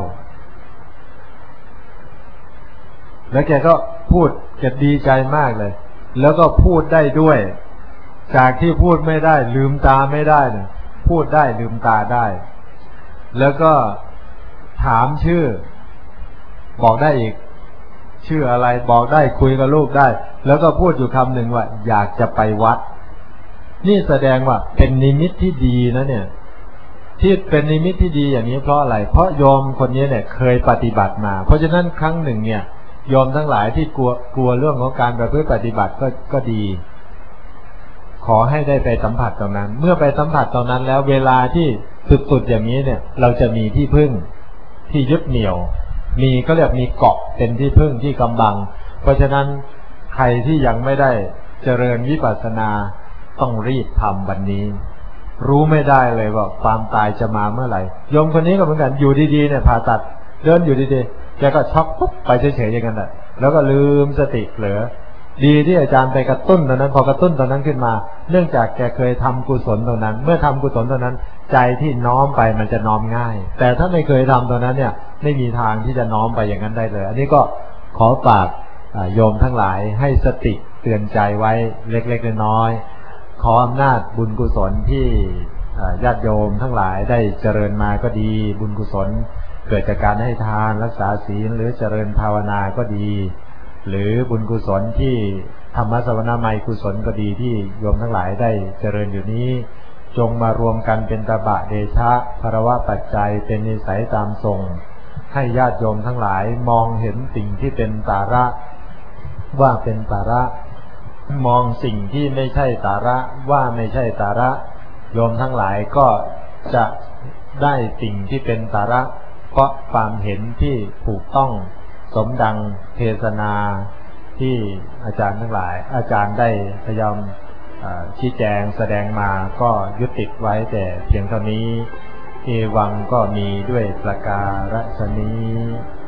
แล้วแกก็พูดแกดีใจมากเลยแล้วก็พูดได้ด้วยจากที่พูดไม่ได้ลืมตาไม่ได้เนี่ยพูดได้ลืมตาได้แล้วก็ถามชื่อบอกได้อีกชื่ออะไรบอกได้คุยกับลูกได้แล้วก็พูดอยู่คำหนึ่งว่าอยากจะไปวัดนี่แสดงว่าเป็นนิมิตที่ดีนะเนี่ยที่เป็นนิมิตที่ดีอย่างนี้เพราะอะไรเพราะโยมคนนี้เนี่ยเคยปฏิบัติมาเพราะฉะนั้นครั้งหนึ่งเนี่ยโยมทั้งหลายที่กลัวกลัวเรื่องของการประพฤติปฏิบัติก็ก็ดีขอให้ได้ไปสัมผัสตรงนั้นเมื่อไปสัมผัสตรงนั้นแล้วเวลาที่สุดๆอย่างนี้เนี่ยเราจะมีที่พึ่งที่ยึดเหนี่ยวมีก็เรียกมีเกาะเป็นที่พึ่งที่กำบังเพราะฉะนั้นใครที่ยังไม่ได้เจริญวิปัสสนาต้องรีบทำวันนี้รู้ไม่ได้เลยว่าความตายจะมาเมื่อไหร่โยมคนนี้ก็เหมือนกันอยู่ดีๆเนี่ยผ่าตัดเดินอยู่ดีๆแกก็ช็อกปุ๊บไปเฉยๆอย่างนั้นแหละแล้วก็ลืมสติเผลอดีที่อาจารย์ไปกระตุ้นตอนนั้นพอกระตุ้นตอนนั้นขึ้นมาเนื่องจากแกเคยทำกุศลตอนนั้นเมื่อทำกุศลตอนนั้นใจที่น้อมไปมันจะน้อมง่ายแต่ถ้าไม่เคยทำตอนนั้นเนี่ยไม่มีทางที่จะน้อมไปอย่างนั้นได้เลยอันนี้ก็ขอฝากโยมทั้งหลายให้สติเตือนใจไว้เล็กๆน้อยๆขออำนาจบุญกุศลที่ญาติโยมทั้งหลายได้เจริญมาก็ดีบุญกุศลเกิดจากการให้ทานรักษาศีลหรือเจริญภาวนาก็ดีหรือบุญกุศลที่ธรรมสวนามัยกุศลก็ดีที่โยมทั้งหลายได้เจริญอยู่นี้จงมารวมกันเป็นตบะเดชะภรวะปัจจัยเป็นนิสัยตามทรงให้ญาติโยมทั้งหลายมองเห็นสิ่งที่เป็นสาระว่าเป็นสาระมองสิ่งที่ไม่ใช่สาระว่าไม่ใช่สาระโยมทั้งหลายก็จะได้สิ่งที่เป็นสาระเพราะความเห็นที่ถูกต้องสมดังเทศนาที่อาจารย์ทั้งหลายอาจารย์ได้พยายามชี้แจงแสดงมาก็ยุติไว้แต่เพียงเท่านี้เอวังก็มีด้วยประการฉนี้